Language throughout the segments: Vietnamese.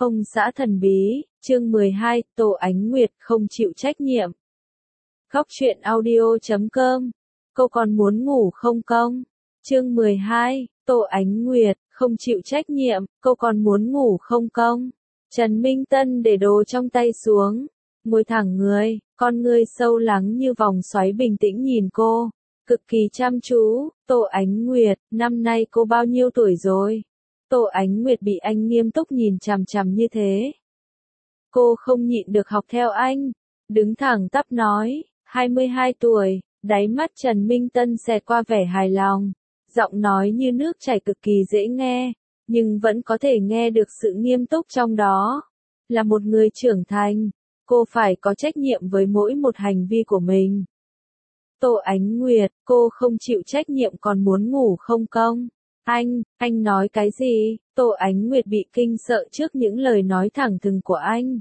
Ông xã thần bí, chương 12, Tô Ánh Nguyệt không chịu trách nhiệm. Góc truyện audio.com. Cô còn muốn ngủ không công? Chương 12, Tô Ánh Nguyệt không chịu trách nhiệm, cô còn muốn ngủ không công? Trần Minh Tân để đồ trong tay xuống, ngồi thẳng người, con ngươi sâu lắng như vòng xoáy bình tĩnh nhìn cô, cực kỳ chăm chú. Tô Ánh Nguyệt, năm nay cô bao nhiêu tuổi rồi? Tô Ánh Nguyệt bị anh nghiêm túc nhìn chằm chằm như thế. Cô không nhịn được học theo anh, đứng thẳng tắp nói, 22 tuổi, đáy mắt Trần Minh Tân xẹt qua vẻ hài lòng, giọng nói như nước chảy cực kỳ dễ nghe, nhưng vẫn có thể nghe được sự nghiêm túc trong đó. Là một người trưởng thành, cô phải có trách nhiệm với mỗi một hành vi của mình. Tô Ánh Nguyệt, cô không chịu trách nhiệm còn muốn ngủ không công? Anh nói cái gì? Tô Ánh Nguyệt bị kinh sợ trước những lời nói thẳng thừng của anh.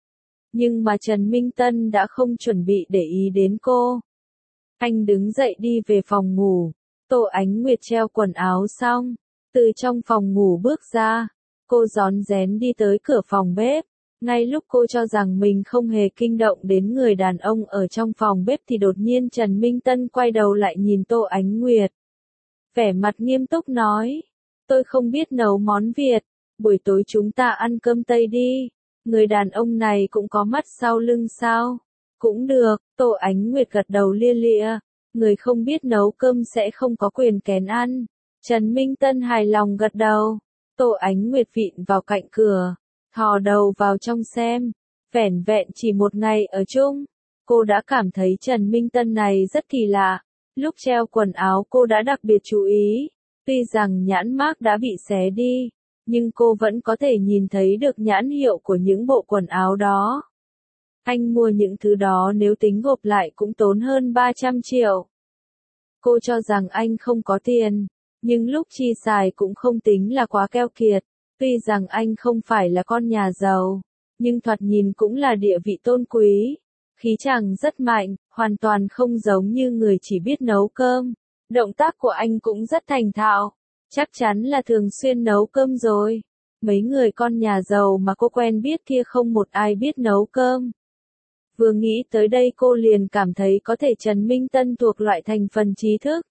Nhưng mà Trần Minh Tân đã không chuẩn bị để ý đến cô. Anh đứng dậy đi về phòng ngủ. Tô Ánh Nguyệt treo quần áo xong, từ trong phòng ngủ bước ra. Cô rón rén đi tới cửa phòng bếp. Ngay lúc cô cho rằng mình không hề kinh động đến người đàn ông ở trong phòng bếp thì đột nhiên Trần Minh Tân quay đầu lại nhìn Tô Ánh Nguyệt. Vẻ mặt nghiêm túc nói, tôi không biết nấu món Việt, buổi tối chúng ta ăn cơm Tây đi. Người đàn ông này cũng có mắt sau lưng sao? Cũng được, Tô Ánh Nguyệt gật đầu lia lịa, người không biết nấu cơm sẽ không có quyền kén ăn. Trần Minh Tân hài lòng gật đầu, Tô Ánh Nguyệt vịn vào cạnh cửa, thò đầu vào trong xem, vẻn vẹn chỉ một ngày ở chung, cô đã cảm thấy Trần Minh Tân này rất kỳ lạ. Lúc treo quần áo cô đã đặc biệt chú ý, tuy rằng nhãn mác đã bị xé đi, nhưng cô vẫn có thể nhìn thấy được nhãn hiệu của những bộ quần áo đó. Anh mua những thứ đó nếu tính gộp lại cũng tốn hơn 300 triệu. Cô cho rằng anh không có tiền, nhưng lúc chi xài cũng không tính là quá keo kiệt, tuy rằng anh không phải là con nhà giàu, nhưng thoạt nhìn cũng là địa vị tôn quý. Khí chàng rất mạnh, hoàn toàn không giống như người chỉ biết nấu cơm. Động tác của anh cũng rất thành thạo, chắc chắn là thường xuyên nấu cơm rồi. Mấy người con nhà giàu mà cô quen biết kia không một ai biết nấu cơm. Vừa nghĩ tới đây cô liền cảm thấy có thể Trần Minh Tân thuộc loại thành phần trí thức.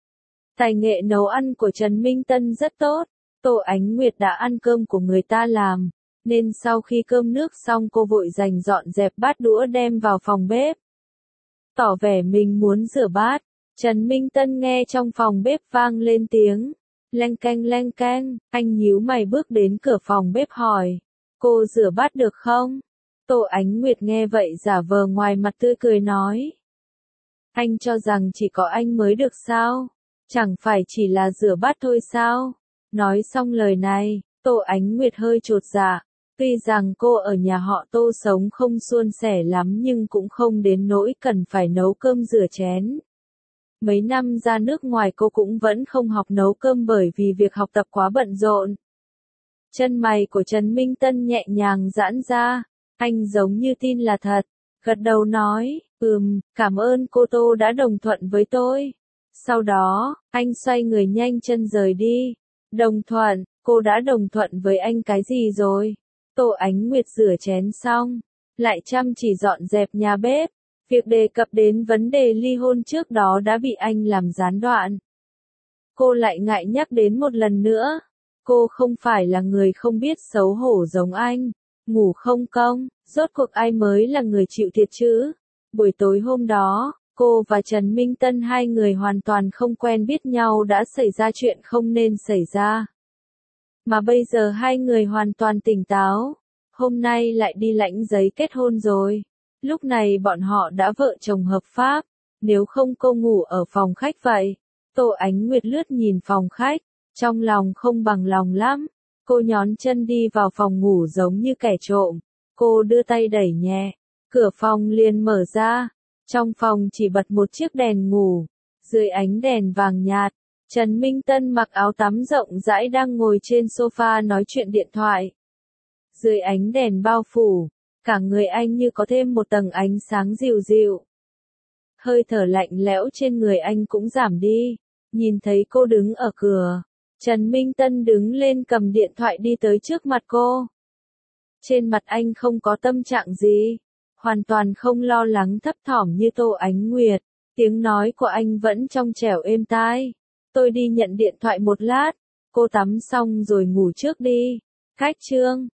Tài nghệ nấu ăn của Trần Minh Tân rất tốt, Tô Ánh Nguyệt đã ăn cơm của người ta làm. Nên sau khi cơm nước xong cô vội dành dọn dẹp bát đũa đem vào phòng bếp. Tỏ vẻ mình muốn rửa bát, Trần Minh Tân nghe trong phòng bếp vang lên tiếng leng keng, anh nhíu mày bước đến cửa phòng bếp hỏi, cô rửa bát được không? Tô Ánh Nguyệt nghe vậy giả vờ ngoài mặt tươi cười nói, anh cho rằng chỉ có anh mới được sao? Chẳng phải chỉ là rửa bát thôi sao? Nói xong lời này, Tô Ánh Nguyệt hơi chột dạ. Tuy rằng cô ở nhà họ Tô sống không suôn sẻ lắm nhưng cũng không đến nỗi cần phải nấu cơm rửa chén. Mấy năm ra nước ngoài cô cũng vẫn không học nấu cơm bởi vì việc học tập quá bận rộn. Chân mày của Trần Minh Tân nhẹ nhàng giãn ra, anh giống như tin là thật, gật đầu nói, cảm ơn cô Tô đã đồng thuận với tôi. Sau đó, anh xoay người nhanh chân rời đi. Đồng thuận, cô đã đồng thuận với anh cái gì rồi? Tô Ánh Nguyệt rửa chén xong, lại chăm chỉ dọn dẹp nhà bếp. Việc đề cập đến vấn đề ly hôn trước đó đã bị anh làm gián đoạn. Cô lại ngại nhắc đến một lần nữa. Cô không phải là người không biết xấu hổ giống anh. Ngủ không công, rốt cuộc ai mới là người chịu thiệt chứ? Buổi tối hôm đó, cô và Trần Minh Tân hai người hoàn toàn không quen biết nhau đã xảy ra chuyện không nên xảy ra. Mà bây giờ hai người hoàn toàn tỉnh táo, hôm nay lại đi lãnh giấy kết hôn rồi. Lúc này bọn họ đã vợ chồng hợp pháp, nếu không cô ngủ ở phòng khách vậy. Tô Ánh Nguyệt lướt nhìn phòng khách, trong lòng không bằng lòng lắm. Cô nhón chân đi vào phòng ngủ giống như kẻ trộm. Cô đưa tay đẩy nhẹ, cửa phòng liền mở ra. Trong phòng chỉ bật một chiếc đèn ngủ, dưới ánh đèn vàng nhạt. Trần Minh Tân mặc áo tắm rộng rãi đang ngồi trên sofa nói chuyện điện thoại. Dưới ánh đèn bao phủ, cả người anh như có thêm một tầng ánh sáng dịu dịu. Hơi thở lạnh lẽo trên người anh cũng giảm đi. Nhìn thấy cô đứng ở cửa, Trần Minh Tân đứng lên cầm điện thoại đi tới trước mặt cô. Trên mặt anh không có tâm trạng gì, hoàn toàn không lo lắng thấp thỏm như Tô Ánh Nguyệt. Tiếng nói của anh vẫn trong trẻo êm tai. Tôi đi nhận điện thoại một lát, cô tắm xong rồi ngủ trước đi. Khách trương.